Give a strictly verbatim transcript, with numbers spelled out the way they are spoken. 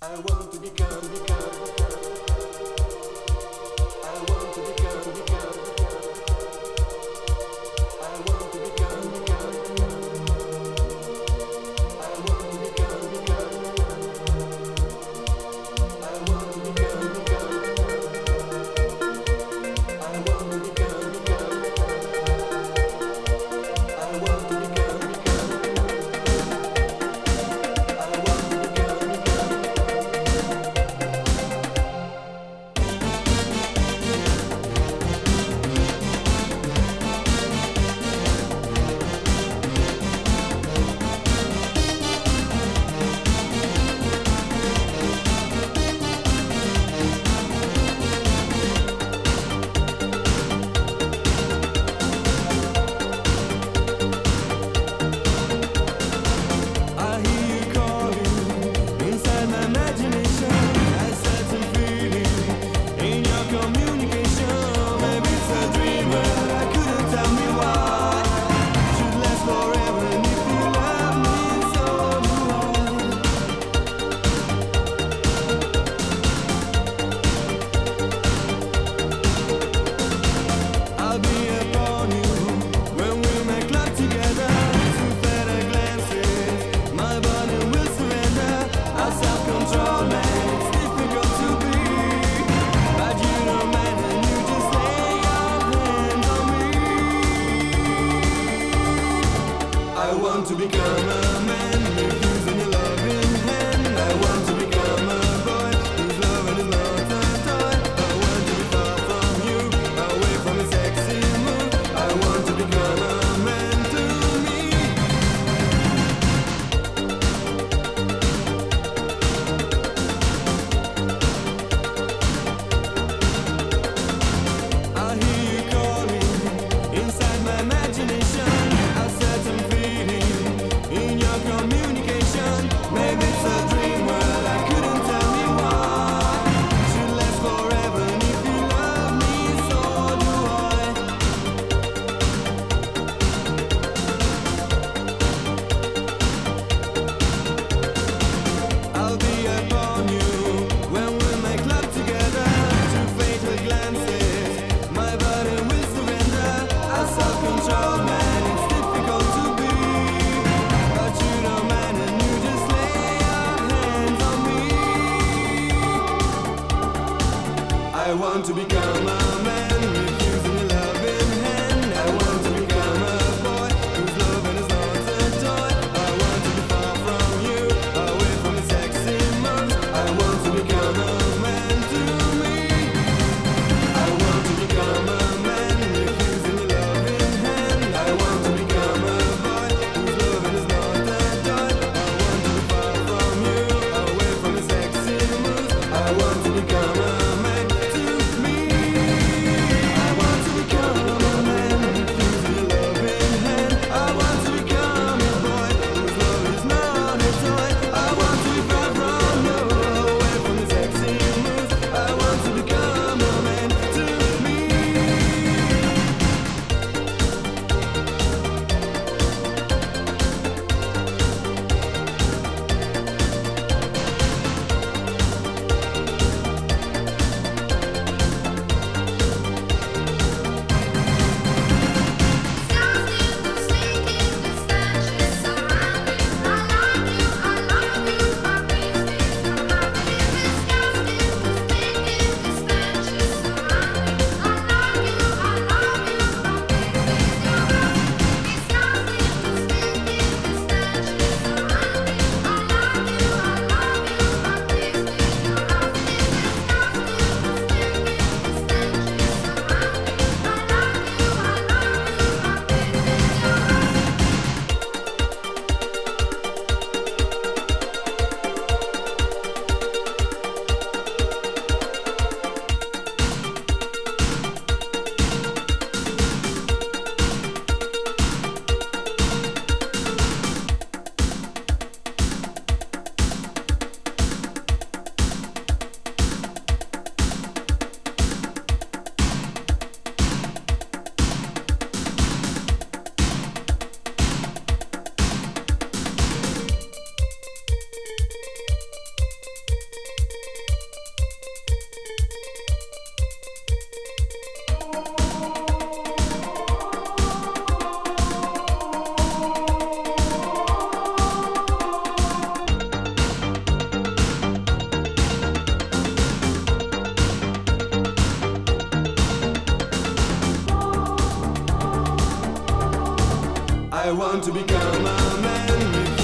I want to become, become, I want to become, become, I want to become, become, I want to become, become, I want to become, become, I want to become, become, I want to become, become, I want to become, become. I hear you calling inside my imagination. I sense a feeling in your communication. Maybe it's a dream, but I couldn't tell me why. Should last forever, and if you love me, so do I. I'll be upon you when we make love together. Two better glances, my body will surrender. Our self-control makes difficult to be, but you don't mind and you just lay your hands on me. I want to become a man, refusing your loving hand. I want to become a boy whose loving is not a toy. I want to be far from you, away from your sexy mood. I want to become a man to me. I hear you calling inside my imagination. A certain feeling in your I want to become a man.